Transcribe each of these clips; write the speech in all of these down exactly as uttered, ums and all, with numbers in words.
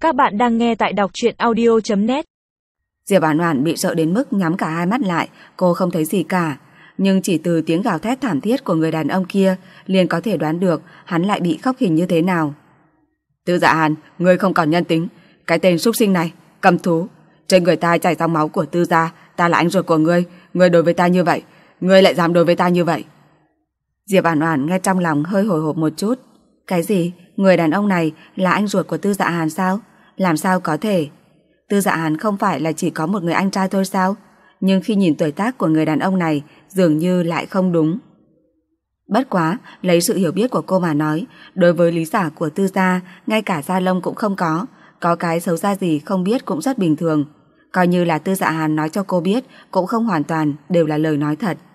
Các bạn đang nghe tại đọc truyện audio chấm net. Diệp Oản Oản bị sợ đến mức nhắm cả hai mắt lại, cô không thấy gì cả, nhưng chỉ từ tiếng gào thét thảm thiết của người đàn ông kia liền có thể đoán được hắn lại bị khóc hình như thế nào. Tư Dạ Hàn, ngươi không còn nhân tính, cái tên súc sinh này, cầm thú, trên người ta chảy dòng máu của Tư gia, ta là anh ruột của ngươi, ngươi đối với ta như vậy, ngươi lại dám đối với ta như vậy. Diệp Oản Oản nghe trong lòng hơi hồi hộp một chút. Cái gì? Người đàn ông này là anh ruột của Tư Dạ Hàn sao? Làm sao có thể? Tư Dạ Hàn không phải là chỉ có một người anh trai thôi sao? Nhưng khi nhìn tuổi tác của người đàn ông này dường như lại không đúng. Bất quá, lấy sự hiểu biết của cô mà nói, đối với lý giả của Tư gia, ngay cả da lông cũng không có, có cái xấu xa gì không biết cũng rất bình thường. Coi như là Tư Dạ Hàn nói cho cô biết cũng không hoàn toàn đều là lời nói thật.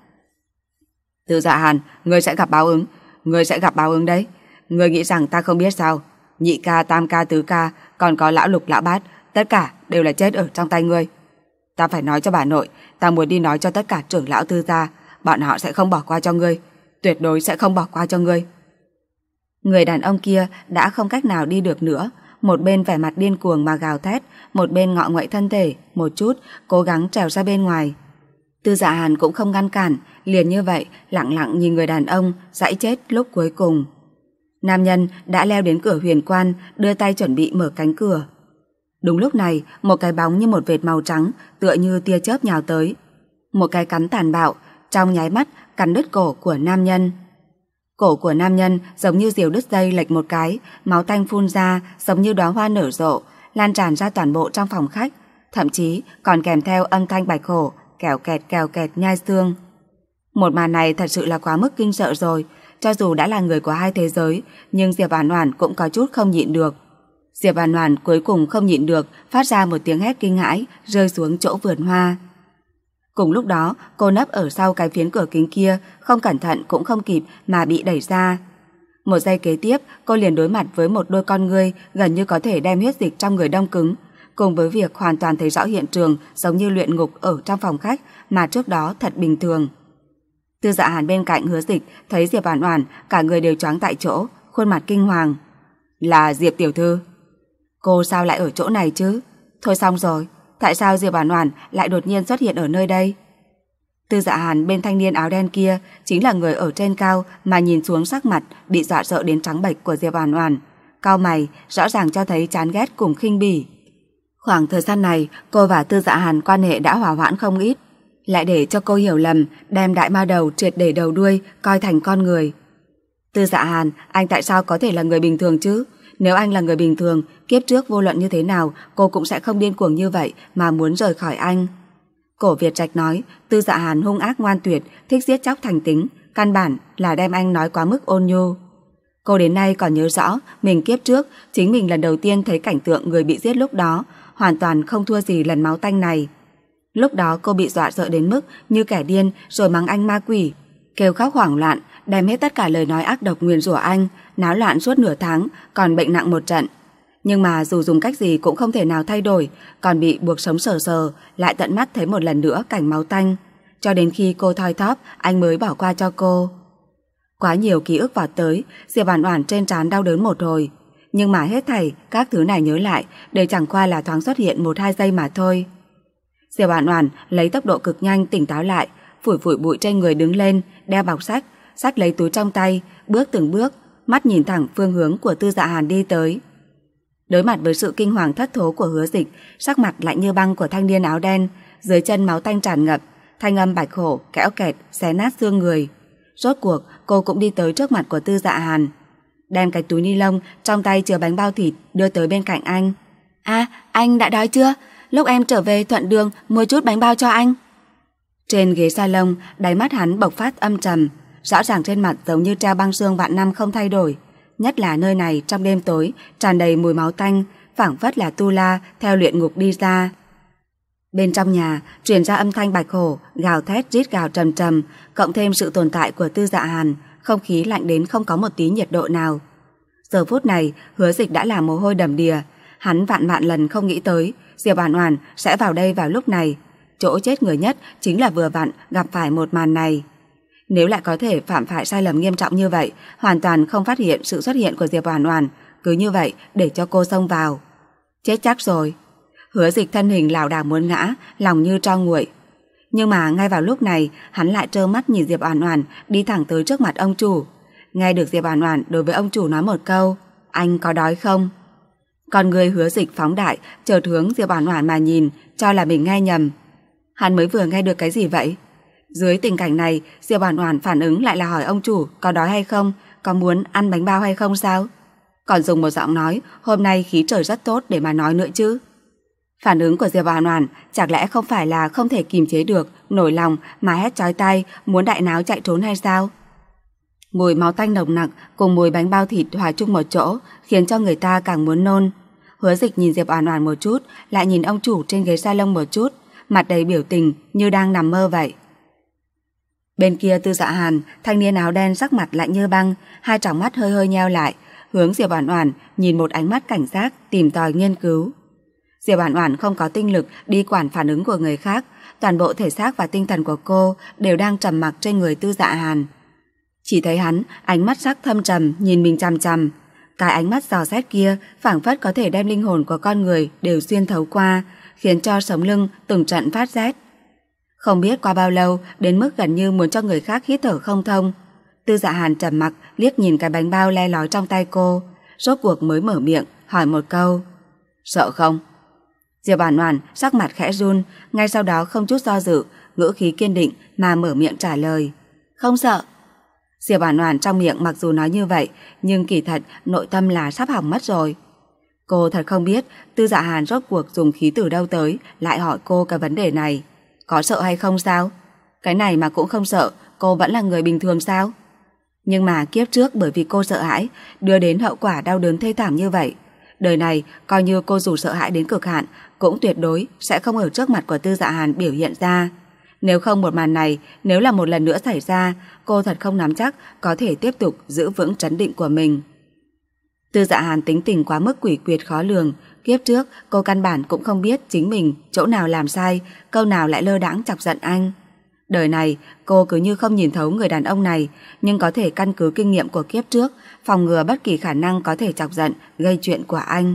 Tư Dạ Hàn, ngươi sẽ gặp báo ứng, ngươi sẽ gặp báo ứng đấy. Ngươi nghĩ rằng ta không biết sao? Nhị ca, tam ca, tứ ca, còn có lão lục, lão bát, tất cả đều là chết ở trong tay ngươi. Ta phải nói cho bà nội, ta muốn đi nói cho tất cả trưởng lão Tư gia, bọn họ sẽ không bỏ qua cho ngươi, tuyệt đối sẽ không bỏ qua cho ngươi. Người đàn ông kia đã không cách nào đi được nữa, một bên vẻ mặt điên cuồng mà gào thét, một bên ngọ nguậy thân thể, một chút cố gắng trèo ra bên ngoài. Tư Dạ Hàn cũng không ngăn cản, liền như vậy lặng lặng nhìn người đàn ông giãy chết lúc cuối cùng. Nam nhân đã leo đến cửa huyền quan, đưa tay chuẩn bị mở cánh cửa. Đúng lúc này, một cái bóng như một vệt màu trắng, tựa như tia chớp nhào tới. Một cái cắn tàn bạo, trong nháy mắt cắn đứt cổ của nam nhân. Cổ của nam nhân giống như diều đứt dây lệch một cái, máu tanh phun ra giống như đóa hoa nở rộ, lan tràn ra toàn bộ trong phòng khách, thậm chí còn kèm theo âm thanh bạch hổ kèo kẹt kèo kẹt nhai xương. Một màn này thật sự là quá mức kinh sợ rồi, cho dù đã là người của hai thế giới, nhưng Diệp Oản Oản cũng có chút không nhịn được. Diệp Oản Oản cuối cùng không nhịn được, phát ra một tiếng hét kinh hãi, rơi xuống chỗ vườn hoa. Cùng lúc đó, cô nấp ở sau cái phiến cửa kính kia, không cẩn thận cũng không kịp mà bị đẩy ra. Một giây kế tiếp, cô liền đối mặt với một đôi con ngươi gần như có thể đem huyết dịch trong người đông cứng, cùng với việc hoàn toàn thấy rõ hiện trường giống như luyện ngục ở trong phòng khách mà trước đó thật bình thường. Tư Dạ Hàn bên cạnh Hứa Dịch thấy Diệp Oản Oản, cả người đều choáng tại chỗ, khuôn mặt kinh hoàng. Là Diệp tiểu thư. Cô sao lại ở chỗ này chứ? Thôi xong rồi, tại sao Diệp Oản Oản lại đột nhiên xuất hiện ở nơi đây? Tư Dạ Hàn bên thanh niên áo đen kia chính là người ở trên cao mà nhìn xuống sắc mặt bị dọa sợ đến trắng bệch của Diệp Oản Oản, cau mày rõ ràng cho thấy chán ghét cùng khinh bỉ. Khoảng thời gian này, cô và Tư Dạ Hàn quan hệ đã hòa hoãn không ít, lại để cho cô hiểu lầm, đem đại ma đầu triệt để đầu đuôi coi thành con người. Tư Dạ Hàn, anh tại sao có thể là người bình thường chứ? Nếu anh là người bình thường, kiếp trước vô luận như thế nào, cô cũng sẽ không điên cuồng như vậy mà muốn rời khỏi anh. Cổ Việt Trạch nói, Tư Dạ Hàn hung ác ngoan tuyệt, thích giết chóc thành tính, căn bản là đem anh nói quá mức ôn nhu. Cô đến nay còn nhớ rõ, mình kiếp trước, chính mình lần đầu tiên thấy cảnh tượng người bị giết lúc đó, hoàn toàn không thua gì lần máu tanh này. Lúc đó cô bị dọa sợ đến mức như kẻ điên rồi mắng anh ma quỷ, kêu khóc hoảng loạn, đem hết tất cả lời nói ác độc nguyền rủa anh, náo loạn suốt nửa tháng, còn bệnh nặng một trận. Nhưng mà dù dùng cách gì cũng không thể nào thay đổi, còn bị buộc sống sờ sờ, lại tận mắt thấy một lần nữa cảnh máu tanh. Cho đến khi cô thoi thóp, anh mới bỏ qua cho cô. Quá nhiều ký ức vọt tới, Diệp Oản Oản trên trán đau đớn một hồi. Nhưng mà hết thảy, các thứ này nhớ lại, đều chẳng qua là thoáng xuất hiện một hai giây mà thôi. Diệp Oản Oản lấy tốc độ cực nhanh tỉnh táo lại, phủi phủi bụi trên người đứng lên, đeo bọc sách, xách lấy túi trong tay, bước từng bước, mắt nhìn thẳng phương hướng của Tư Dạ Hàn đi tới. Đối mặt với sự kinh hoàng thất thố của Hứa Dịch, sắc mặt lạnh như băng của thanh niên áo đen, dưới chân máu tanh tràn ngập, thanh âm bạch hổ kẽo kẹt xé nát xương người. Rốt cuộc, cô cũng đi tới trước mặt của Tư Dạ Hàn, đem cái túi ni lông trong tay chứa bánh bao thịt đưa tới bên cạnh anh. À, anh đã đói chưa? Lúc em trở về thuận đường mua chút bánh bao cho anh. Trên ghế salon, đáy mắt hắn bộc phát âm trầm, rõ ràng trên mặt giống như treo băng xương vạn năm không thay đổi. Nhất là nơi này trong đêm tối tràn đầy mùi máu tanh, phảng phất là tu la theo luyện ngục đi ra. Bên trong nhà truyền ra âm thanh bạch hổ gào thét rít gào trầm trầm, cộng thêm sự tồn tại của Tư Dạ Hàn, không khí lạnh đến không có một tí nhiệt độ nào. Giờ phút này, Hứa Dịch đã là mồ hôi đầm đìa, hắn vạn vạn lần không nghĩ tới Diệp Oản Oản sẽ vào đây vào lúc này. Chỗ chết người nhất chính là vừa vặn gặp phải một màn này. Nếu lại có thể phạm phải sai lầm nghiêm trọng như vậy, hoàn toàn không phát hiện sự xuất hiện của Diệp Oản Oản, cứ như vậy để cho cô xông vào. Chết chắc rồi. Hứa Dịch thân hình lảo đảo muốn ngã, lòng như tro nguội. Nhưng mà ngay vào lúc này, hắn lại trơ mắt nhìn Diệp Oản Oản đi thẳng tới trước mặt ông chủ. Nghe được Diệp Oản Oản đối với ông chủ nói một câu, anh có đói không? Con người Hứa Dịch phóng đại, chợt hướng Diệp Oản Oản mà nhìn, cho là mình nghe nhầm. Hắn mới vừa nghe được cái gì vậy? Dưới tình cảnh này, Diệp Oản Oản phản ứng lại là hỏi ông chủ có đói hay không, có muốn ăn bánh bao hay không sao? Còn dùng một giọng nói hôm nay khí trời rất tốt để mà nói nữa chứ. Phản ứng của Diệp Oản Oản chẳng lẽ không phải là không thể kìm chế được, nổi lòng mà hét chói tai, muốn đại náo chạy trốn hay sao? Mùi máu tanh nồng nặc cùng mùi bánh bao thịt hòa chung một chỗ, khiến cho người ta càng muốn nôn. Hứa Dịch nhìn Diệp Oản Oản một chút, lại nhìn ông chủ trên ghế salon một chút, mặt đầy biểu tình như đang nằm mơ vậy. Bên kia Tư Dạ Hàn, thanh niên áo đen sắc mặt lạnh như băng, hai tròng mắt hơi hơi nheo lại, hướng Diệp Oản Oản nhìn một ánh mắt cảnh giác, tìm tòi nghiên cứu. Diệp Oản Oản không có tinh lực đi quản phản ứng của người khác, toàn bộ thể xác và tinh thần của cô đều đang trầm mặc trên người Tư Dạ Hàn. Chỉ thấy hắn ánh mắt sắc thâm trầm nhìn mình chằm chằm, cái ánh mắt dò xét kia phảng phất có thể đem linh hồn của con người đều xuyên thấu qua, khiến cho sống lưng từng trận phát rét. Không biết qua bao lâu, đến mức gần như muốn cho người khác hít thở không thông. Tư Dạ Hàn trầm mặc liếc nhìn cái bánh bao le lói trong tay cô, rốt cuộc mới mở miệng hỏi một câu: "Sợ không?" Diệp Oản Oản sắc mặt khẽ run, ngay sau đó không chút do dự, ngữ khí kiên định mà mở miệng trả lời: "Không sợ." Diệp Oản Oản trong miệng mặc dù nói như vậy, nhưng kỳ thật nội tâm là sắp hỏng mất rồi. Cô thật không biết Tư Dạ Hàn rốt cuộc dùng khí từ đâu tới, lại hỏi cô cái vấn đề này. Có sợ hay không sao? Cái này mà cũng không sợ, cô vẫn là người bình thường sao? Nhưng mà kiếp trước bởi vì cô sợ hãi, đưa đến hậu quả đau đớn thê thảm như vậy. Đời này, coi như cô dù sợ hãi đến cực hạn, cũng tuyệt đối sẽ không ở trước mặt của Tư Dạ Hàn biểu hiện ra. Nếu không một màn này, nếu là một lần nữa xảy ra, cô thật không nắm chắc có thể tiếp tục giữ vững trấn định của mình. Tư Dạ Hàn tính tình quá mức quỷ quyệt khó lường, kiếp trước cô căn bản cũng không biết chính mình chỗ nào làm sai, câu nào lại lơ đãng chọc giận anh. Đời này cô cứ như không nhìn thấu người đàn ông này, nhưng có thể căn cứ kinh nghiệm của kiếp trước phòng ngừa bất kỳ khả năng có thể chọc giận gây chuyện của anh.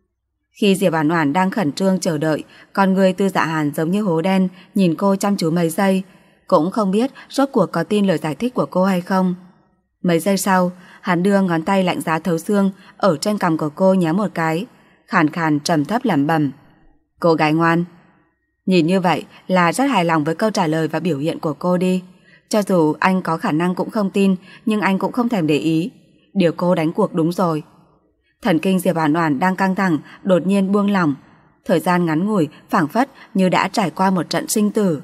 Khi Diệp Oản Oản đang khẩn trương chờ đợi, con người Tư Dạ Hàn giống như hố đen nhìn cô chăm chú mấy giây, cũng không biết rốt cuộc có tin lời giải thích của cô hay không. Mấy giây sau, hắn đưa ngón tay lạnh giá thấu xương ở trên cằm của cô nhéo một cái, khàn khàn trầm thấp lẩm bẩm: "Cô gái ngoan." Nhìn như vậy là rất hài lòng với câu trả lời và biểu hiện của cô đi. Cho dù anh có khả năng cũng không tin, nhưng anh cũng không thèm để ý. Điều cô đánh cuộc đúng rồi. Thần kinh Diệp Oản Oản đang căng thẳng đột nhiên buông lỏng, thời gian ngắn ngủi phảng phất như đã trải qua một trận sinh tử.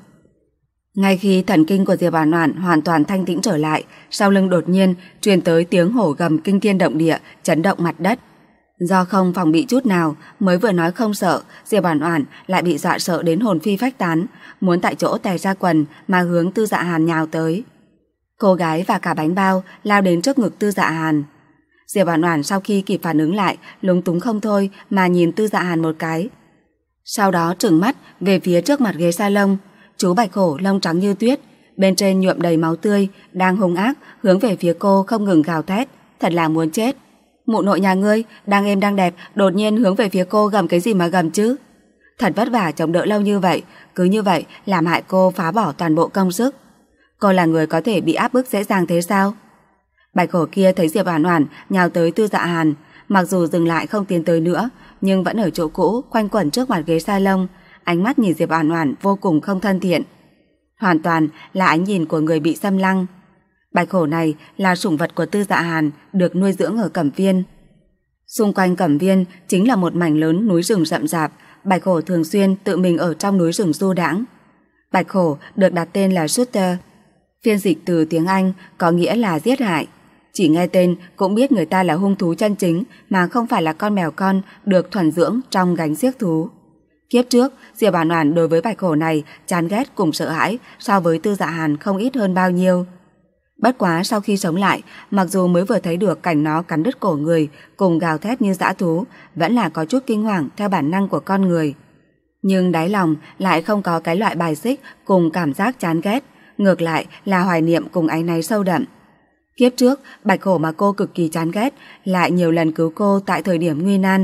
Ngay khi thần kinh của Diệp Oản Oản hoàn toàn thanh tĩnh trở lại, sau lưng đột nhiên truyền tới tiếng hổ gầm kinh thiên động địa, chấn động mặt đất. Do không phòng bị chút nào, mới vừa nói không sợ, Diệp Oản Oản lại bị dọa sợ đến hồn phi phách tán, muốn tại chỗ tè ra quần mà hướng Tư Dạ Hàn nhào tới. Cô gái và cả bánh bao lao đến trước ngực Tư Dạ Hàn. Diệp Oản Oản sau khi kịp phản ứng lại, lúng túng không thôi mà nhìn Tư Dạ Hàn một cái. Sau đó trừng mắt về phía trước mặt ghế salon, chú bạch hổ lông trắng như tuyết, bên trên nhuộm đầy máu tươi, đang hung ác hướng về phía cô không ngừng gào thét, thật là muốn chết. Mụ nội nhà ngươi, đang êm đang đẹp, đột nhiên hướng về phía cô gầm cái gì mà gầm chứ? Thật vất vả chống đỡ lâu như vậy, cứ như vậy làm hại cô phá bỏ toàn bộ công sức. Cô là người có thể bị áp bức dễ dàng thế sao? Bạch hổ kia thấy Diệp Oản Oản nhào tới Tư Dạ Hàn, mặc dù dừng lại không tiến tới nữa, nhưng vẫn ở chỗ cũ quanh quẩn trước mặt ghế salon, ánh mắt nhìn Diệp Oản Oản vô cùng không thân thiện. Hoàn toàn là ánh nhìn của người bị xâm lăng. Bạch hổ này là sủng vật của Tư Dạ Hàn, được nuôi dưỡng ở Cẩm Viên. Xung quanh Cẩm Viên chính là một mảnh lớn núi rừng rậm rạp, bạch hổ thường xuyên tự mình ở trong núi rừng du đãng. Bạch hổ được đặt tên là Shooter, phiên dịch từ tiếng Anh có nghĩa là giết hại. Chỉ nghe tên cũng biết người ta là hung thú chân chính mà không phải là con mèo con được thuần dưỡng trong gánh xiếc thú. Kiếp trước, Diệp Oản Oản đối với bạch hổ này chán ghét cùng sợ hãi so với Tư Dạ Hàn không ít hơn bao nhiêu. Bất quá sau khi sống lại, mặc dù mới vừa thấy được cảnh nó cắn đứt cổ người cùng gào thét như dã thú, vẫn là có chút kinh hoàng theo bản năng của con người. Nhưng đáy lòng lại không có cái loại bài xích cùng cảm giác chán ghét, ngược lại là hoài niệm cùng áy náy sâu đậm. Kiếp trước, bạch hổ mà cô cực kỳ chán ghét lại nhiều lần cứu cô tại thời điểm nguy nan.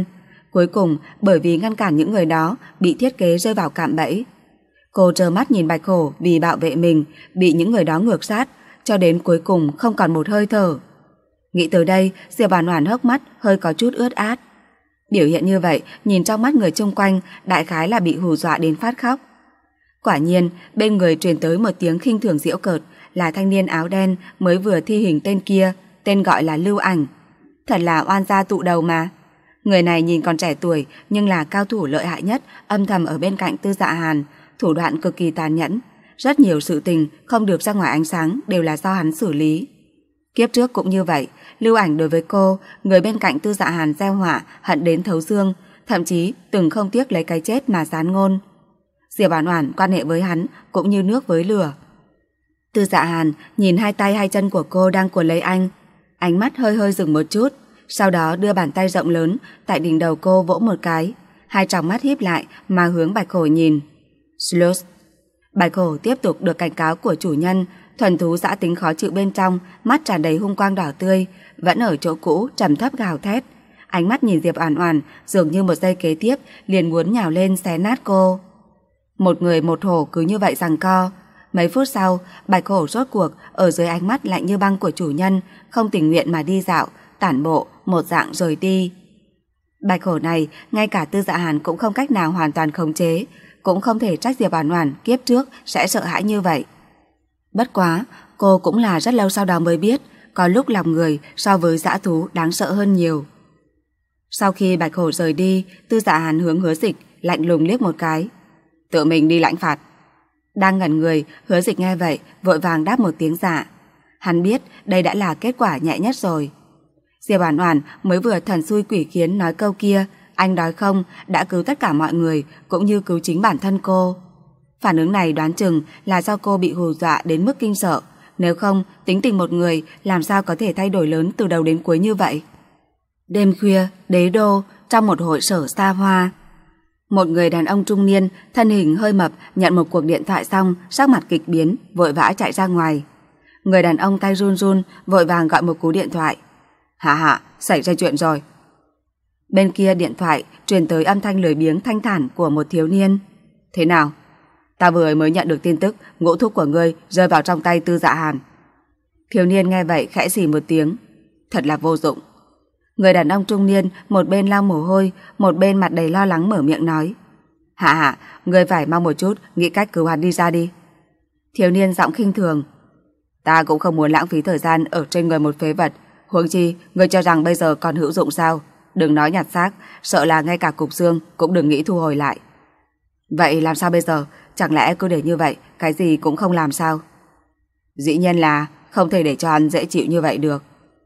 Cuối cùng, bởi vì ngăn cản những người đó bị thiết kế rơi vào cạm bẫy. Cô trơ mắt nhìn Bạch Hổ vì bảo vệ mình bị những người đó ngược sát, cho đến cuối cùng không còn một hơi thở. Nghĩ tới đây, Diệp Oản Oản hốc mắt hơi có chút ướt át. Biểu hiện như vậy, nhìn trong mắt người xung quanh, đại khái là bị hù dọa đến phát khóc. Quả nhiên, bên người truyền tới một tiếng khinh thường giễu cợt, là thanh niên áo đen mới vừa thi hình tên kia, tên gọi là Lưu Ảnh. Thật là oan gia tụ đầu mà. Người này nhìn còn trẻ tuổi nhưng là cao thủ lợi hại nhất, âm thầm ở bên cạnh Tư Dạ Hàn, thủ đoạn cực kỳ tàn nhẫn. Rất nhiều sự tình không được ra ngoài ánh sáng đều là do hắn xử lý. Kiếp trước cũng như vậy, Lưu Ảnh đối với cô, người bên cạnh Tư Dạ Hàn gieo họa, hận đến thấu xương, thậm chí từng không tiếc lấy cái chết mà gián ngôn. Diệp Oản Oản quan hệ với hắn cũng như nước với lửa. Tư Dạ Hàn nhìn hai tay hai chân của cô đang cuốn lấy anh, ánh mắt hơi hơi dừng một chút, sau đó đưa bàn tay rộng lớn tại đỉnh đầu cô vỗ một cái, hai tròng mắt híp lại mà hướng Bạch Hổ nhìn. Slus. Bạch Hổ tiếp tục được cảnh cáo của chủ nhân, thuần thú dã tính khó chịu bên trong, mắt tràn đầy hung quang đỏ tươi, vẫn ở chỗ cũ trầm thấp gào thét. Ánh mắt nhìn Diệp Oản Oản dường như một giây kế tiếp liền muốn nhào lên xé nát cô. Một người một hổ cứ như vậy giằng co. Mấy phút sau, Bạch Hổ rốt cuộc ở dưới ánh mắt lạnh như băng của chủ nhân, không tình nguyện mà đi dạo, tản bộ, một dạng rời đi. Bạch Hổ này, ngay cả Tư Dạ Hàn cũng không cách nào hoàn toàn khống chế, cũng không thể trách Diệp Oản Oản kiếp trước sẽ sợ hãi như vậy. Bất quá, cô cũng là rất lâu sau đó mới biết, có lúc lòng người so với dã thú đáng sợ hơn nhiều. Sau khi Bạch Hổ rời đi, Tư Dạ Hàn hướng Hứa Dịch lạnh lùng liếc một cái. Tự mình đi lãnh phạt. Đang ngẩn người, Hứa Dịch nghe vậy, vội vàng đáp một tiếng dạ. Hắn biết đây đã là kết quả nhẹ nhất rồi. Diệp Oản Oản mới vừa thần xui quỷ khiến nói câu kia, anh đói không, đã cứu tất cả mọi người, cũng như cứu chính bản thân cô. Phản ứng này đoán chừng là do cô bị hù dọa đến mức kinh sợ, nếu không, tính tình một người làm sao có thể thay đổi lớn từ đầu đến cuối như vậy. Đêm khuya, đế đô, trong một hội sở xa hoa. Một người đàn ông trung niên, thân hình hơi mập, nhận một cuộc điện thoại xong, sắc mặt kịch biến, vội vã chạy ra ngoài. Người đàn ông tay run run, vội vàng gọi một cú điện thoại. Hạ hạ, xảy ra chuyện rồi. Bên kia điện thoại truyền tới âm thanh lười biếng thanh thản của một thiếu niên. Thế nào? Ta vừa mới nhận được tin tức ngũ thúc của ngươi rơi vào trong tay Tư Dạ Hàn. Thiếu niên nghe vậy khẽ xì một tiếng. Thật là vô dụng. Người đàn ông trung niên một bên lau mồ hôi, một bên mặt đầy lo lắng mở miệng nói. Hạ hạ, ngươi phải mau một chút nghĩ cách cứu hắn đi ra đi. Thiếu niên giọng khinh thường. Ta cũng không muốn lãng phí thời gian ở trên người một phế vật. Huống chi, ngươi cho rằng bây giờ còn hữu dụng sao? Đừng nói nhặt xác, sợ là ngay cả cục xương cũng đừng nghĩ thu hồi lại. Vậy làm sao bây giờ? Chẳng lẽ cứ để như vậy, cái gì cũng không làm sao? Dĩ nhiên là không thể để cho hắn dễ chịu như vậy được.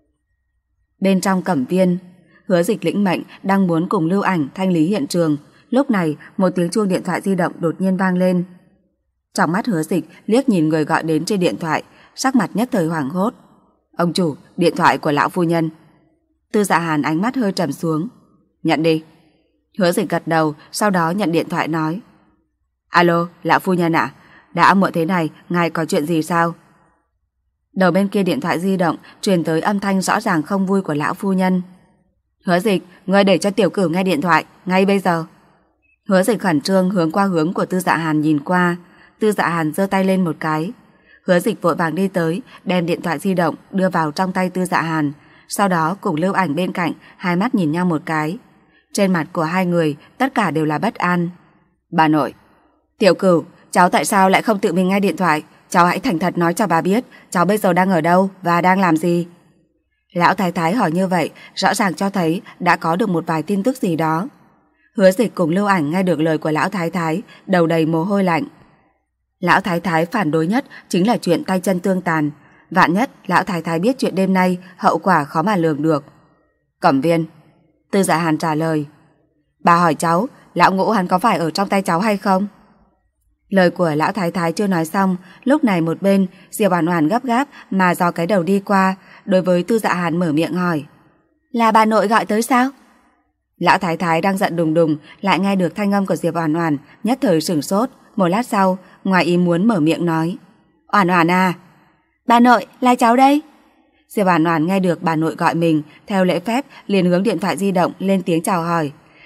Bên trong Cẩm Viên, Hứa Dịch lĩnh mệnh đang muốn cùng Lưu Ảnh thanh lý hiện trường. Lúc này, một tiếng chuông điện thoại di động đột nhiên vang lên. Trong mắt Hứa Dịch liếc nhìn người gọi đến trên điện thoại, sắc mặt nhất thời hoảng hốt. Ông chủ, điện thoại của lão phu nhân. Tư Dạ Hàn ánh mắt hơi trầm xuống. Nhận đi. Hứa Dịch gật đầu, sau đó nhận điện thoại nói. Alo, lão phu nhân ạ, đã muộn thế này, ngài có chuyện gì sao? Đầu bên kia điện thoại di động truyền tới âm thanh rõ ràng không vui của lão phu nhân. Hứa Dịch, ngươi để cho tiểu cửu nghe điện thoại, ngay bây giờ. Hứa Dịch khẩn trương hướng qua hướng của Tư Dạ Hàn nhìn qua. Tư Dạ Hàn giơ tay lên một cái. Hứa Dịch vội vàng đi tới, đem điện thoại di động đưa vào trong tay Tư Dạ Hàn, sau đó cùng Lưu Ảnh bên cạnh, hai mắt nhìn nhau một cái. Trên mặt của hai người tất cả đều là bất an. Bà nội. Tiểu Cửu, cháu tại sao lại không tự mình nghe điện thoại? Cháu hãy thành thật nói cho bà biết cháu bây giờ đang ở đâu và đang làm gì. Lão Thái Thái hỏi như vậy rõ ràng cho thấy đã có được một vài tin tức gì đó. Hứa Dịch cùng Lưu Ảnh nghe được lời của Lão Thái Thái, đầu đầy mồ hôi lạnh. Lão Thái Thái phản đối nhất chính là chuyện tay chân tương tàn. Vạn nhất Lão Thái Thái biết chuyện đêm nay, hậu quả khó mà lường được. Cẩm Viên. Tư Dạ Hàn trả lời. Bà hỏi cháu, Lão Ngũ hắn có phải ở trong tay cháu hay không? Lời của Lão Thái Thái chưa nói xong, lúc này một bên Diệp Oản Oản gấp gáp mà dò cái đầu đi qua, đối với Tư Dạ Hàn mở miệng hỏi. Là bà nội gọi tới sao? Lão Thái Thái đang giận đùng đùng, lại nghe được thanh âm của Diệp Oản Oản, nhất thời sửng sốt, một lát sau, ngoài ý muốn mở miệng nói. Oản Oản à? Bà nội, là cháu đây. Diệp Oản Oản nghe được bà nội gọi mình, theo lễ phép liền hướng điện thoại di động lên tiếng chào hỏi.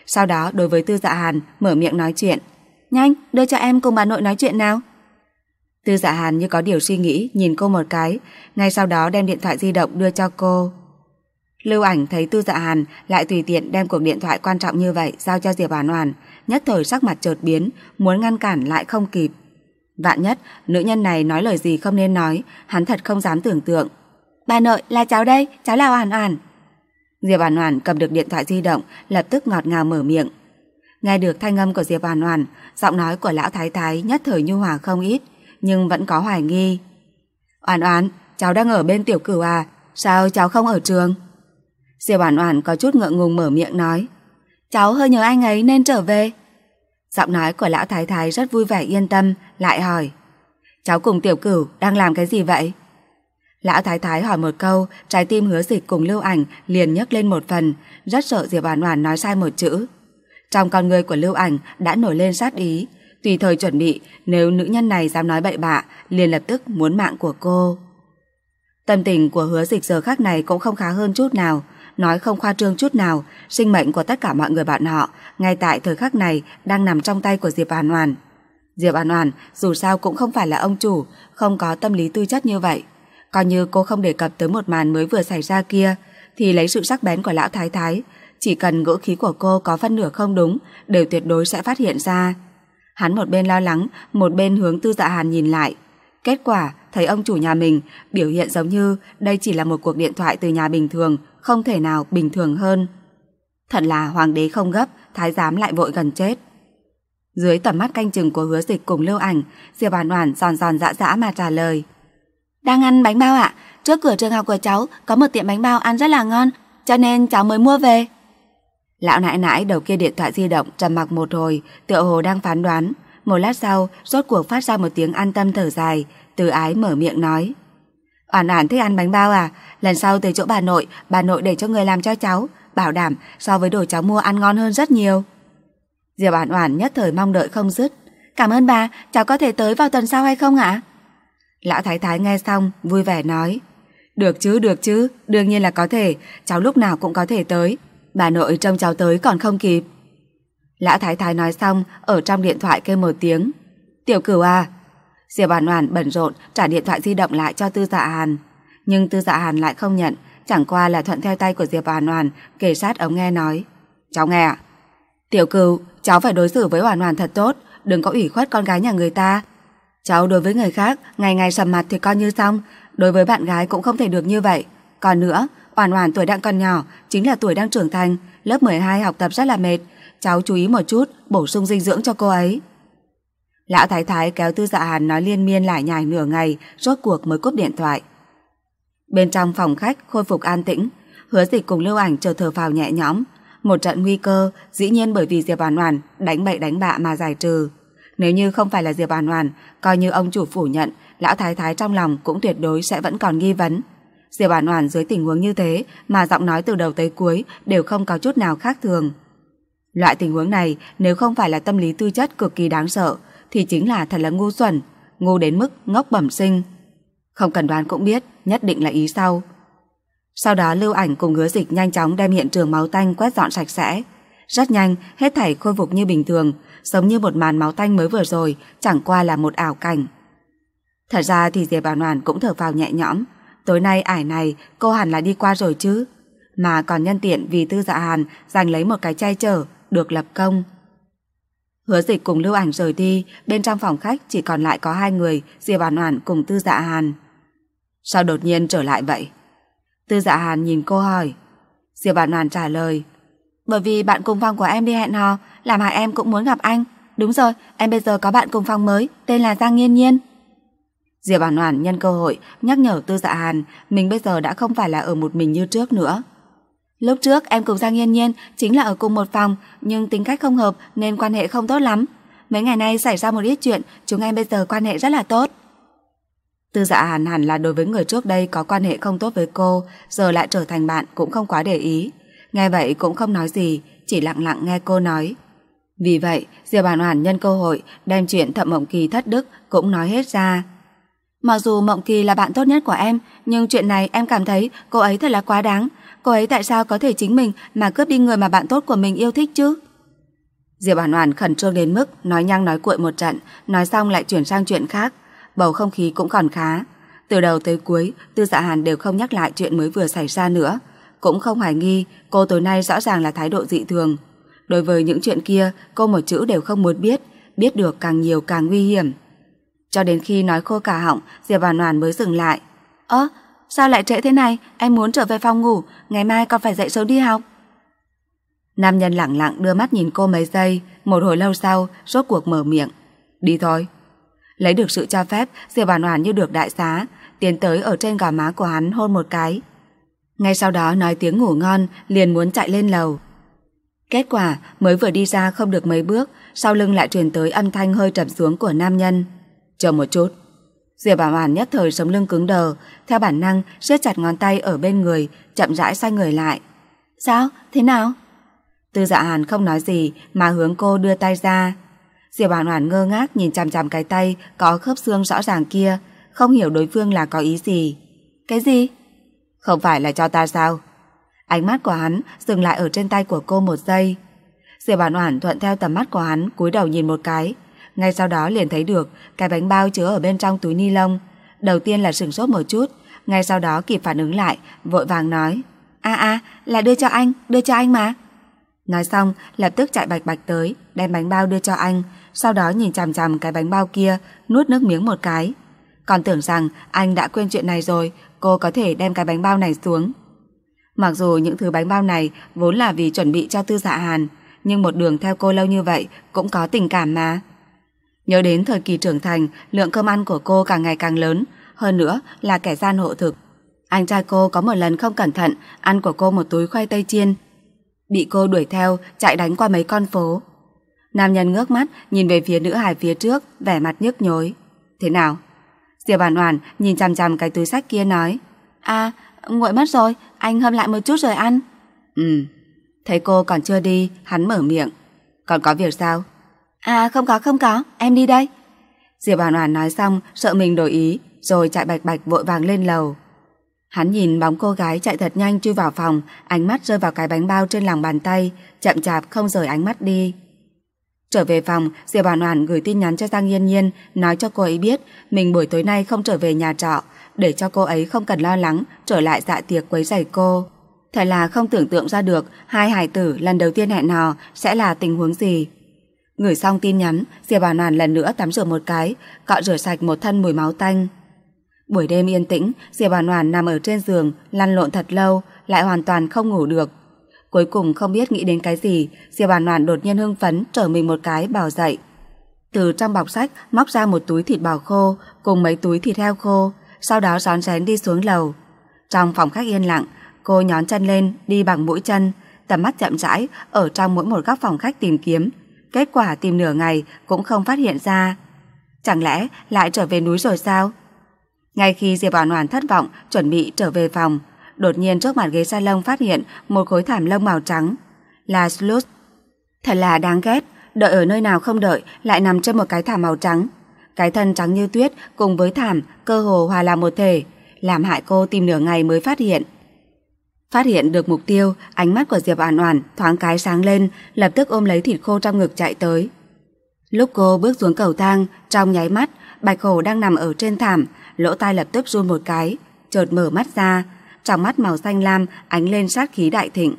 Sau đó đối với Tư Dạ Hàn mở miệng nói chuyện. Nhanh, đưa cho em cùng bà nội nói chuyện nào. Tư Dạ Hàn như có điều suy nghĩ nhìn cô một cái, ngay sau đó đem điện thoại di động đưa cho cô. Lưu Ảnh thấy Tư Dạ Hàn lại tùy tiện đem cuộc điện thoại quan trọng như vậy giao cho Diệp Oản Oản, nhất thời sắc mặt chợt biến, muốn ngăn cản lại không kịp. Vạn nhất nữ nhân này nói lời gì không nên nói, hắn thật không dám tưởng tượng. Bà nội, là cháu đây, cháu là Oản Oản. Diệp Oản Oản cầm được điện thoại di động, lập tức ngọt ngào mở miệng. Nghe được thanh âm của Diệp Oản Oản, giọng nói của lão thái thái nhất thời nhu hòa không ít, nhưng vẫn có hoài nghi. Oản Oản, cháu đang ở bên Tiểu Cửu à, sao cháu không ở trường? Diệp Oản Oản có chút ngượng ngùng mở miệng nói. Cháu hơi nhớ anh ấy nên trở về. Giọng nói của lão thái thái rất vui vẻ yên tâm, lại hỏi. Cháu cùng Tiểu Cửu đang làm cái gì vậy? Lão thái thái hỏi một câu, trái tim Hứa Dịch cùng Lưu Ảnh liền nhấc lên một phần, rất sợ Diệp Oản Oản nói sai một chữ. Trong con người của Lưu Ảnh đã nổi lên sát ý, tùy thời chuẩn bị nếu nữ nhân này dám nói bậy bạ, liền lập tức muốn mạng của cô. Tâm tình của Hứa Dịch giờ khắc này cũng không khá hơn chút nào, nói không khoa trương chút nào, sinh mệnh của tất cả mọi người bọn họ ngay tại thời khắc này đang nằm trong tay của Diệp Oản Oản. Diệp Oản Oản dù sao cũng không phải là ông chủ, không có tâm lý tư chất như vậy. Coi như cô không đề cập tới một màn mới vừa xảy ra kia, thì lấy sự sắc bén của lão thái thái, chỉ cần ngữ khí của cô có phân nửa không đúng, đều tuyệt đối sẽ phát hiện ra. Hắn một bên lo lắng, một bên hướng Tư Dạ Hàn nhìn lại. Kết quả, thấy ông chủ nhà mình biểu hiện giống như đây chỉ là một cuộc điện thoại từ nhà bình thường, không thể nào bình thường hơn. Thật là hoàng đế không gấp, thái giám lại vội gần chết. Dưới tầm mắt canh chừng của Hứa Dịch cùng Lưu Ảnh, Diệp Oản Oản giòn giòn dã dã mà trả lời. Đang ăn bánh bao ạ, trước cửa trường học của cháu có một tiệm bánh bao ăn rất là ngon, cho nên cháu mới mua về. Lão nãi nãi đầu kia điện thoại di động trầm mặc một hồi, tựa hồ đang phán đoán. Một lát sau, rốt cuộc phát ra một tiếng an tâm thở dài, từ ái mở miệng nói. Oản Oản thích ăn bánh bao à, lần sau tới chỗ bà nội, bà nội để cho người làm cho cháu, bảo đảm so với đồ cháu mua ăn ngon hơn rất nhiều. Diệp Oản Oản nhất thời mong đợi không dứt. Cảm ơn bà, cháu có thể tới vào tuần sau hay không ạ? Lão thái thái nghe xong, vui vẻ nói. Được chứ, được chứ, đương nhiên là có thể, cháu lúc nào cũng có thể tới. Bà nội trông cháu tới còn không kịp. Lão thái thái nói xong, ở trong điện thoại kêu một tiếng. Tiểu Cửu à. Diệp Oản Oản bận rộn trả điện thoại di động lại cho Tư Dạ Hàn. Nhưng Tư Dạ Hàn lại không nhận, chẳng qua là thuận theo tay của Diệp Oản Oản, kề sát ống nghe nói. Cháu nghe ạ. Tiểu Cửu, cháu phải đối xử với Oản Oản thật tốt, đừng có ủy khuất con gái nhà người ta. Cháu đối với người khác, ngày ngày sầm mặt thì coi như xong, đối với bạn gái cũng không thể được như vậy. Còn nữa, Oản Oản tuổi đang còn nhỏ, chính là tuổi đang trưởng thành, lớp mười hai học tập rất là mệt, cháu chú ý một chút, bổ sung dinh dưỡng cho cô ấy. Lão thái thái kéo Tư Dạ Hàn nói liên miên lải nhải nửa ngày, rốt cuộc mới cúp điện thoại. Bên trong phòng khách khôi phục an tĩnh, Hứa Dịch cùng Lưu Ảnh chợt thở phào nhẹ nhõm. Một trận nguy cơ dĩ nhiên bởi vì Diệp Oản Oản đánh bậy đánh bạ mà giải trừ. Nếu như không phải là Diệp Oản Oản, coi như ông chủ phủ nhận, lão thái thái trong lòng cũng tuyệt đối sẽ vẫn còn nghi vấn. Diệp Oản Oản dưới tình huống như thế mà giọng nói từ đầu tới cuối đều không có chút nào khác thường. Loại tình huống này nếu không phải là tâm lý tư chất cực kỳ đáng sợ thì chính là thật là ngu xuẩn, ngu đến mức ngốc bẩm sinh. Không cần đoán cũng biết, nhất định là ý sau. Sau đó Lưu Ảnh cùng Hứa Dịch nhanh chóng đem hiện trường máu tanh quét dọn sạch sẽ. Rất nhanh, hết thảy khôi phục như bình thường, giống như một màn máu tanh mới vừa rồi, chẳng qua là một ảo cảnh. Thật ra thì Diệp Oản Oản cũng thở phào nhẹ nhõm, tối nay ải này cô hẳn là đi qua rồi chứ, mà còn nhân tiện vì Tư Dạ Hàn giành lấy một cái che chở, được lập công. Hứa Dịch cùng Lưu Ảnh rời đi, bên trong phòng khách chỉ còn lại có hai người, Diệp Oản Oản cùng Tư Dạ Hàn. Sao đột nhiên trở lại vậy? Tư Dạ Hàn nhìn cô hỏi. Diệp Oản Oản trả lời. Bởi vì bạn cùng phòng của em đi hẹn hò, làm hại em cũng muốn gặp anh. Đúng rồi, em bây giờ có bạn cùng phòng mới, tên là Giang Nghiên Nhiên. Diệp Oản Oản nhân cơ hội nhắc nhở Tư Dạ Hàn, mình bây giờ đã không phải là ở một mình như trước nữa. Lúc trước em cùng Giang Nghiên Nhiên chính là ở cùng một phòng, nhưng tính cách không hợp nên quan hệ không tốt lắm. Mấy ngày nay xảy ra một ít chuyện, chúng em bây giờ quan hệ rất là tốt. Tư Dạ Hàn hẳn là đối với người trước đây có quan hệ không tốt với cô, giờ lại trở thành bạn cũng không quá để ý. Nghe vậy cũng không nói gì, chỉ lặng lặng nghe cô nói. Vì vậy, Diệp Oản Oản nhân cơ hội đem chuyện Thẩm Mộng Kỳ thất đức cũng nói hết ra. Mặc dù Mộng Kỳ là bạn tốt nhất của em, nhưng chuyện này em cảm thấy cô ấy thật là quá đáng. Cô ấy tại sao có thể chính mình mà cướp đi người mà bạn tốt của mình yêu thích chứ? Diệp Oản Oản khẩn trương đến mức nói nhăng nói cuội một trận, nói xong lại chuyển sang chuyện khác. Bầu không khí cũng còn khá. Từ đầu tới cuối, Tư Dạ Hàn đều không nhắc lại chuyện mới vừa xảy ra nữa, cũng không hoài nghi cô tối nay rõ ràng là thái độ dị thường. Đối với những chuyện kia, cô một chữ đều không muốn biết, biết được càng nhiều càng nguy hiểm. Cho đến khi nói khô cả họng, Diệp Oản Oản mới dừng lại. Ơ, sao lại trễ thế này? Em muốn trở về phòng ngủ, ngày mai còn phải dậy sớm đi học. Nam nhân lẳng lặng đưa mắt nhìn cô mấy giây, một hồi lâu sau, rốt cuộc mở miệng. Đi thôi. Lấy được sự cho phép, Diệp Oản Oản như được đại xá, tiến tới ở trên gò má của hắn hôn một cái. Ngay sau đó nói tiếng ngủ ngon, liền muốn chạy lên lầu. Kết quả, mới vừa đi ra không được mấy bước, sau lưng lại truyền tới âm thanh hơi trầm xuống của nam nhân. Chờ một chút. Diệp Oản Oản nhất thời sống lưng cứng đờ, theo bản năng siết chặt ngón tay ở bên người, chậm rãi xoay người lại. Sao? Thế nào? Tư Dạ Hàn không nói gì mà hướng cô đưa tay ra. Diệp Oản Oản ngơ ngác nhìn chằm chằm cái tay có khớp xương rõ ràng kia, không hiểu đối phương là có ý gì. Cái gì? Không phải là cho ta sao? Ánh mắt của hắn dừng lại ở trên tay của cô một giây. Diệp Oản Oản thuận theo tầm mắt của hắn cúi đầu nhìn một cái, ngay sau đó liền thấy được cái bánh bao chứa ở bên trong túi ni lông. Đầu tiên là sửng sốt một chút, ngay sau đó kịp phản ứng lại, vội vàng nói: "A a, là đưa cho anh, đưa cho anh mà." Nói xong, lập tức chạy bạch bạch tới, đem bánh bao đưa cho anh, sau đó nhìn chằm chằm cái bánh bao kia, nuốt nước miếng một cái. Còn tưởng rằng anh đã quên chuyện này rồi, cô có thể đem cái bánh bao này xuống. Mặc dù những thứ bánh bao này vốn là vì chuẩn bị cho Tư Dạ Hàn, nhưng một đường theo cô lâu như vậy cũng có tình cảm mà. Nhớ đến thời kỳ trưởng thành, lượng cơm ăn của cô càng ngày càng lớn, hơn nữa là kẻ gian hộ thực. Anh trai cô có một lần không cẩn thận ăn của cô một túi khoai tây chiên, bị cô đuổi theo chạy đánh qua mấy con phố. Nam nhân ngước mắt nhìn về phía nữ hài phía trước, vẻ mặt nhức nhối. Thế nào? Diệp Oản Oản nhìn chằm chằm cái túi xách kia nói. À, nguội mất rồi, anh hâm lại một chút rồi ăn. Ừ. Thấy cô còn chưa đi, hắn mở miệng. Còn có việc sao? À không có không có, em đi đây. Diệp Oản Oản nói xong, sợ mình đổi ý, rồi chạy bạch bạch vội vàng lên lầu. Hắn nhìn bóng cô gái chạy thật nhanh chui vào phòng, ánh mắt rơi vào cái bánh bao trên lòng bàn tay, chậm chạp không rời ánh mắt đi. Trở về phòng, Diệp Oản Oản gửi tin nhắn cho Giang Yên Nhiên, nói cho cô ấy biết mình buổi tối nay không trở về nhà trọ, để cho cô ấy không cần lo lắng trở lại dạ tiệc quấy rầy cô. Thật là không tưởng tượng ra được hai hài tử lần đầu tiên hẹn hò sẽ là tình huống gì. Gửi xong tin nhắn, Diệp Oản Oản lần nữa tắm rửa một cái, cọ rửa sạch một thân mùi máu tanh. Buổi đêm yên tĩnh, Diệp Oản Oản nằm ở trên giường lăn lộn thật lâu, lại hoàn toàn không ngủ được. Cuối cùng không biết nghĩ đến cái gì, Diệp Oản Oản đột nhiên hưng phấn trở mình một cái bò dậy. Từ trong bọc sách móc ra một túi thịt bò khô cùng mấy túi thịt heo khô, sau đó rón rén đi xuống lầu. Trong phòng khách yên lặng, cô nhón chân lên đi bằng mũi chân, tầm mắt chậm rãi ở trong mỗi một góc phòng khách tìm kiếm. Kết quả tìm nửa ngày cũng không phát hiện ra. Chẳng lẽ lại trở về núi rồi sao? Ngay khi Diệp Oản Oản thất vọng chuẩn bị trở về phòng, đột nhiên trước mặt ghế salon phát hiện một khối thảm lông màu trắng. Là Slush. Thật là đáng ghét, đợi ở nơi nào không đợi lại nằm trên một cái thảm màu trắng. Cái thân trắng như tuyết cùng với thảm cơ hồ hòa làm một thể, làm hại cô tìm nửa ngày mới phát hiện. Phát hiện được mục tiêu, ánh mắt của Diệp Oản Oản thoáng cái sáng lên, lập tức ôm lấy thịt khô trong ngực chạy tới. Lúc cô bước xuống cầu thang, trong nháy mắt, Bạch Hổ đang nằm ở trên thảm, lỗ tai lập tức run một cái, chợt mở mắt ra, trong mắt màu xanh lam ánh lên sát khí đại thịnh.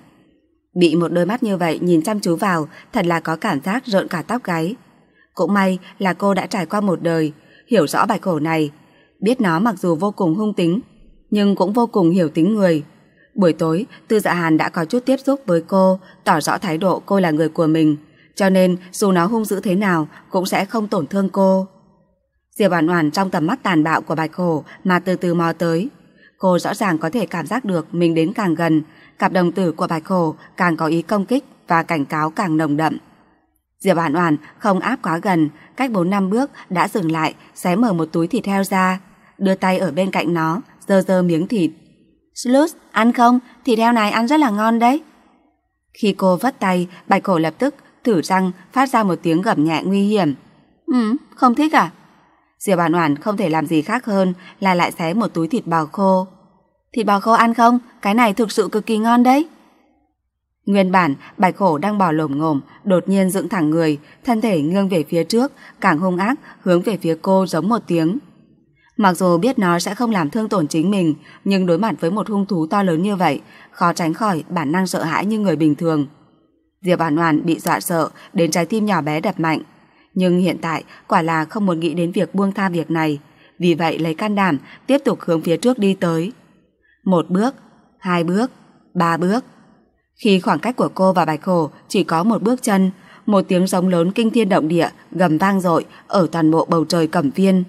Bị một đôi mắt như vậy nhìn chăm chú vào, thật là có cảm giác rợn cả tóc gáy. Cũng may là cô đã trải qua một đời, hiểu rõ Bạch Hổ này, biết nó mặc dù vô cùng hung tính, nhưng cũng vô cùng hiểu tính người. Buổi tối, Tư Dạ Hàn đã có chút tiếp xúc với cô, tỏ rõ thái độ cô là người của mình, cho nên dù nó hung dữ thế nào cũng sẽ không tổn thương cô. Diệp Oản Oản trong tầm mắt tàn bạo của Bạch Hổ mà từ từ mò tới. Cô rõ ràng có thể cảm giác được mình đến càng gần, cặp đồng tử của Bạch Hổ càng có ý công kích và cảnh cáo càng nồng đậm. Diệp Oản Oản không áp quá gần, cách bốn năm bước đã dừng lại, xé mở một túi thịt heo ra, đưa tay ở bên cạnh nó, giơ giơ miếng thịt. Slush, ăn không? Thịt heo này ăn rất là ngon đấy. Khi cô vất tay, Bạch Hổ lập tức thử răng phát ra một tiếng gầm nhẹ nguy hiểm. Ừ, không thích à? Diệp Oản Oản không thể làm gì khác hơn là lại xé một túi thịt bò khô. Thịt bò khô ăn không? Cái này thực sự cực kỳ ngon đấy. Nguyên bản Bạch Hổ đang bò lổm ngổm, đột nhiên dựng thẳng người, thân thể nghiêng về phía trước, càng hung ác hướng về phía cô giống một tiếng. Mặc dù biết nó sẽ không làm thương tổn chính mình, nhưng đối mặt với một hung thú to lớn như vậy, khó tránh khỏi bản năng sợ hãi như người bình thường. Diệp Oản Oản bị dọa sợ đến trái tim nhỏ bé đập mạnh, nhưng hiện tại quả là không muốn nghĩ đến việc buông tha việc này, vì vậy lấy can đảm tiếp tục hướng phía trước đi tới. Một bước, hai bước, ba bước. Khi khoảng cách của cô và Bạch Hổ chỉ có một bước chân, một tiếng giống lớn kinh thiên động địa gầm vang dội ở toàn bộ bầu trời Cẩm Viên.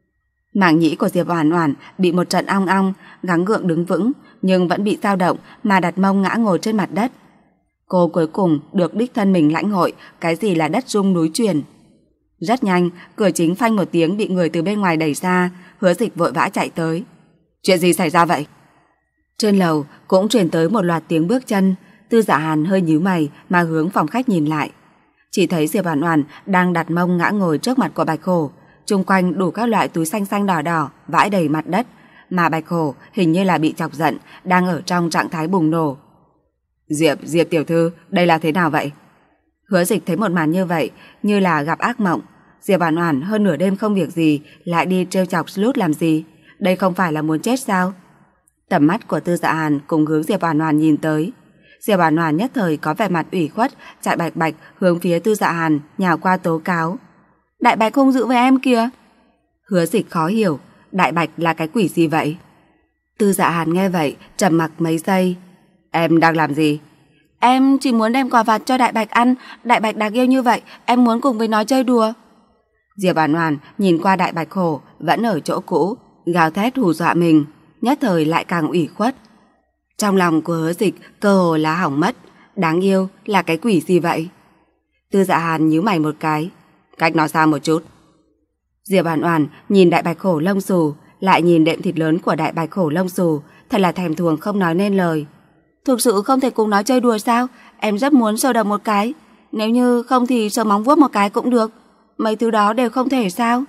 Màng nhĩ của Diệp Oản Oản bị một trận ong ong, gắng gượng đứng vững, nhưng vẫn bị dao động mà đặt mông ngã ngồi trên mặt đất. Cô cuối cùng được đích thân mình lãnh hội cái gì là đất rung núi chuyển. Rất nhanh, cửa chính phanh một tiếng bị người từ bên ngoài đẩy ra, Hứa Dịch vội vã chạy tới. Chuyện gì xảy ra vậy? Trên lầu cũng truyền tới một loạt tiếng bước chân. Tư Dạ Hàn hơi nhíu mày mà hướng phòng khách nhìn lại. Chỉ thấy Diệp Oản Oản đang đặt mông ngã ngồi trước mặt của Bạch Hổ, chung quanh đủ các loại túi xanh xanh đỏ đỏ vãi đầy mặt đất, mà Bạch Hổ hình như là bị chọc giận, đang ở trong trạng thái bùng nổ. Diệp, Diệp tiểu thư, đây là thế nào vậy? Hứa Dịch thấy một màn như vậy như là gặp ác mộng. Diệp Oản Oản hơn nửa đêm không việc gì lại đi trêu chọc Slut làm gì? Đây không phải là muốn chết sao? Tầm mắt của Tư Dạ Hàn cùng hướng Diệp Oản Oản nhìn tới. Diệp Oản Oản nhất thời có vẻ mặt ủy khuất, chạy bạch bạch hướng phía Tư Dạ Hàn nhào qua tố cáo. Đại Bạch hung dữ với em kìa. Hứa Dịch khó hiểu, Đại Bạch là cái quỷ gì vậy? Tư Dạ Hàn nghe vậy trầm mặc mấy giây. Em đang làm gì? Em chỉ muốn đem quà vặt cho Đại Bạch ăn, Đại Bạch đáng yêu như vậy, em muốn cùng với nó chơi đùa. Diệp Oản Oản nhìn qua Đại Bạch Hổ vẫn ở chỗ cũ, gào thét hù dọa mình, nhất thời lại càng ủy khuất. Trong lòng của Hứa Dịch cơ hồ là hỏng mất, đáng yêu là cái quỷ gì vậy? Tư Dạ Hàn nhíu mày một cái, cách nó xa một chút. Diệp Oản Oản nhìn Đại Bạch Hổ lông xù, lại nhìn đệm thịt lớn của Đại Bạch Hổ lông xù, thật là thèm thuồng không nói nên lời. Thực sự không thể cùng nó chơi đùa sao? Em rất muốn sờ đầu một cái, nếu như không thì sờ móng vuốt một cái cũng được. Mấy thứ đó đều không thể sao?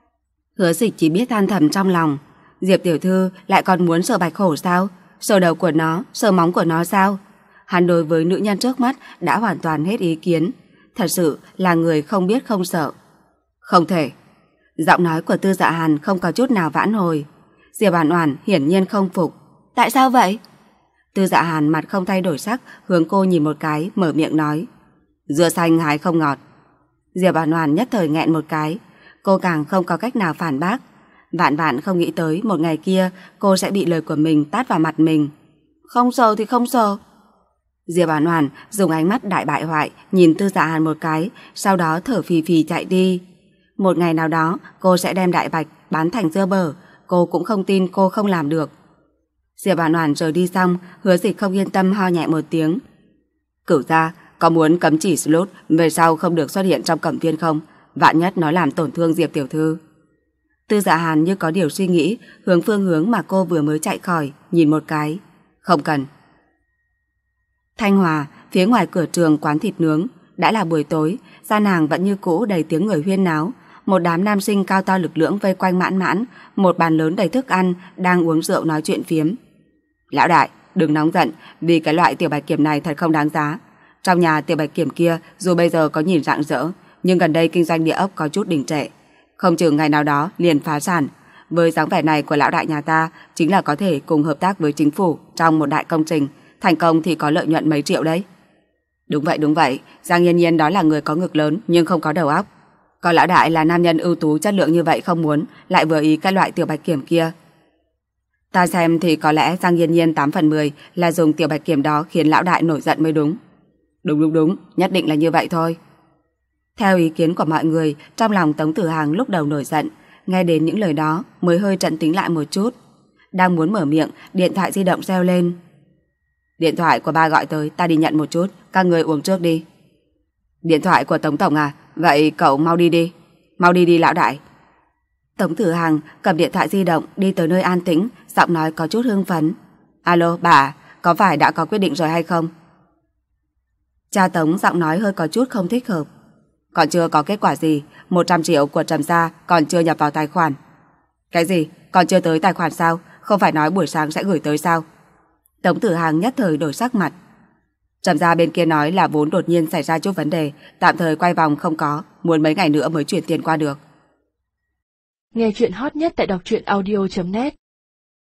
Hứa Dịch chỉ biết than thầm trong lòng, Diệp tiểu thư lại còn muốn sờ Bạch Hổ sao? Sờ đầu của nó, sờ móng của nó sao? Hắn đối với nữ nhân trước mắt đã hoàn toàn hết ý kiến, thật sự là người không biết không sợ. Không thể. Giọng nói của Tư Dạ Hàn không có chút nào vãn hồi. Diệp Oản Oản hiển nhiên không phục. Tại sao vậy? Tư Dạ Hàn mặt không thay đổi sắc, hướng cô nhìn một cái, mở miệng nói. Dưa xanh hái không ngọt. Diệp Oản Oản nhất thời nghẹn một cái, cô càng không có cách nào phản bác. Vạn vạn không nghĩ tới một ngày kia cô sẽ bị lời của mình tát vào mặt mình. Không sờ thì không sờ. Diệp Oản Oản dùng ánh mắt đại bại hoại nhìn Tư Dạ Hàn một cái, sau đó thở phì phì chạy đi. Một ngày nào đó cô sẽ đem Đại Bạch bán thành dưa bở, cô cũng không tin cô không làm được. Diệp Oản Oản rời đi xong, Hứa Dịch không yên tâm ho nhẹ một tiếng. Cửu gia, có muốn cấm chỉ Slut về sau không được xuất hiện trong Cẩm Viên không? Vạn nhất nó làm tổn thương Diệp tiểu thư. Tư Dạ Hàn như có điều suy nghĩ, hướng phương hướng mà cô vừa mới chạy khỏi, nhìn một cái. Không cần. Thanh Hòa, phía ngoài cửa trường quán thịt nướng, đã là buổi tối, gian hàng vẫn như cũ đầy tiếng người huyên náo. Một đám nam sinh cao to lực lưỡng vây quanh mãn mãn, một bàn lớn đầy thức ăn, đang uống rượu nói chuyện phiếm. Lão đại, đừng nóng giận, vì cái loại tiểu bạch kiểm này thật không đáng giá. Trong nhà tiểu bạch kiểm kia, dù bây giờ có nhìn rạng rỡ, nhưng gần đây kinh doanh địa ốc có chút đình trệ. Không chừng ngày nào đó liền phá sản. Với dáng vẻ này của lão đại nhà ta, chính là có thể cùng hợp tác với chính phủ trong một đại công trình, thành công thì có lợi nhuận mấy triệu đấy. Đúng vậy, đúng vậy, Giang Nhiên Nhiên đó là người có ngực lớn nhưng không có đầu óc. Còn lão đại là nam nhân ưu tú chất lượng như vậy không muốn, lại vừa ý cái loại tiểu bạch kiểm kia. Ta xem thì có lẽ Giang Nhiên Nhiên tám phần mười là dùng tiểu bạch kiểm đó khiến lão đại nổi giận mới đúng. Đúng đúng đúng, nhất định là như vậy thôi. Theo ý kiến của mọi người, trong lòng Tống Tử Hàng lúc đầu nổi giận, nghe đến những lời đó mới hơi trấn tĩnh lại một chút. Đang muốn mở miệng, điện thoại di động reo lên. Điện thoại của ba gọi tới, ta đi nhận một chút, các người uống trước đi. Điện thoại của Tống Tổng à? Vậy cậu mau đi đi. Mau đi đi lão đại. Tống Tử Hàng cầm điện thoại di động đi tới nơi an tĩnh, giọng nói có chút hưng phấn. Alo bà, có phải đã có quyết định rồi hay không? Cha Tống giọng nói hơi có chút không thích hợp. Còn chưa có kết quả gì, một trăm triệu của Trầm gia còn chưa nhập vào tài khoản. Cái gì? Còn chưa tới tài khoản sao? Không phải nói buổi sáng sẽ gửi tới sao? Tống Tử Hàng nhất thời đổi sắc mặt. Trầm gia bên kia nói là vốn đột nhiên xảy ra chút vấn đề, tạm thời quay vòng không có, muốn mấy ngày nữa mới chuyển tiền qua được. Nghe chuyện hot nhất tại đọc truyện audio chấm net